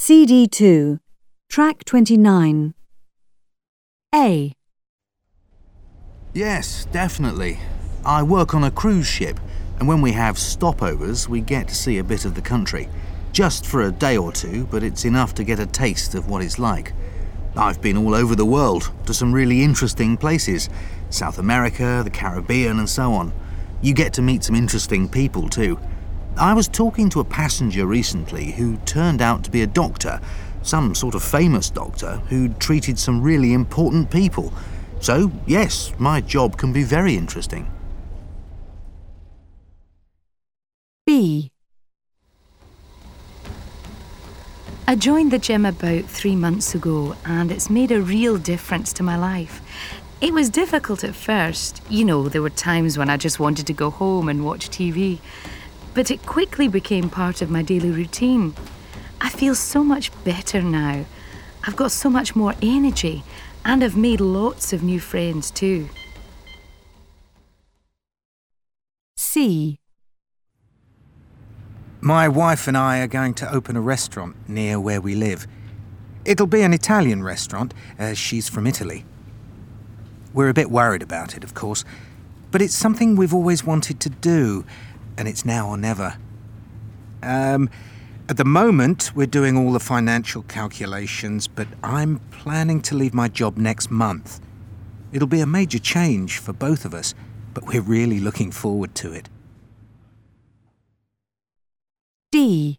CD2, Track 29. A. Yes, definitely. I work on a cruise ship, and when we have stopovers, we get to see a bit of the country. Just for a day or two, but it's enough to get a taste of what it's like. I've been all over the world, to some really interesting places. South America, the Caribbean, and so on. You get to meet some interesting people too. I was talking to a passenger recently who turned out to be a doctor, some sort of famous doctor who'd treated some really important people. So, yes, my job can be very interesting. B. I joined the gym about 3 months ago, and it's made a real difference to my life. It was difficult at first. There were times when I just wanted to go home and watch TV. But it quickly became part of my daily routine. I feel so much better now. I've got so much more energy, and I've made lots of new friends too. C. My wife and I are going to open a restaurant near where we live. It'll be an Italian restaurant, as she's from Italy. We're a bit worried about it, of course, but it's something we've always wanted to do, and it's now or never. At the moment, we're doing all the financial calculations, but I'm planning to leave my job next month. It'll be a major change for both of us, but we're really looking forward to it. D.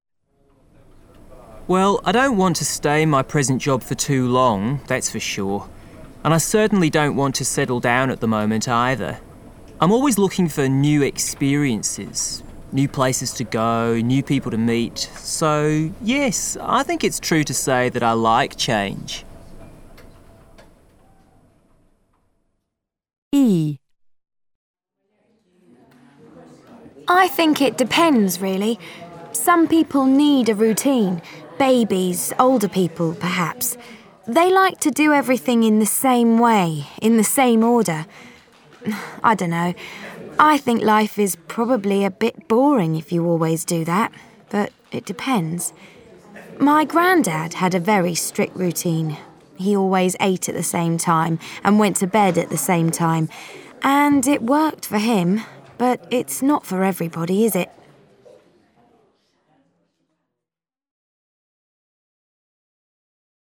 Well, I don't want to stay in my present job for too long, that's for sure. And I certainly don't want to settle down at the moment either. I'm always looking for new experiences, new places to go, new people to meet. So, yes, I think it's true to say that I like change. E. I think it depends, really. Some people need a routine. Babies, older people, perhaps. They like to do everything in the same way, in the same order. I don't know. I think life is probably a bit boring if you always do that, but it depends. My granddad had a very strict routine. He always ate at the same time and went to bed at the same time. And it worked for him, but it's not for everybody, is it?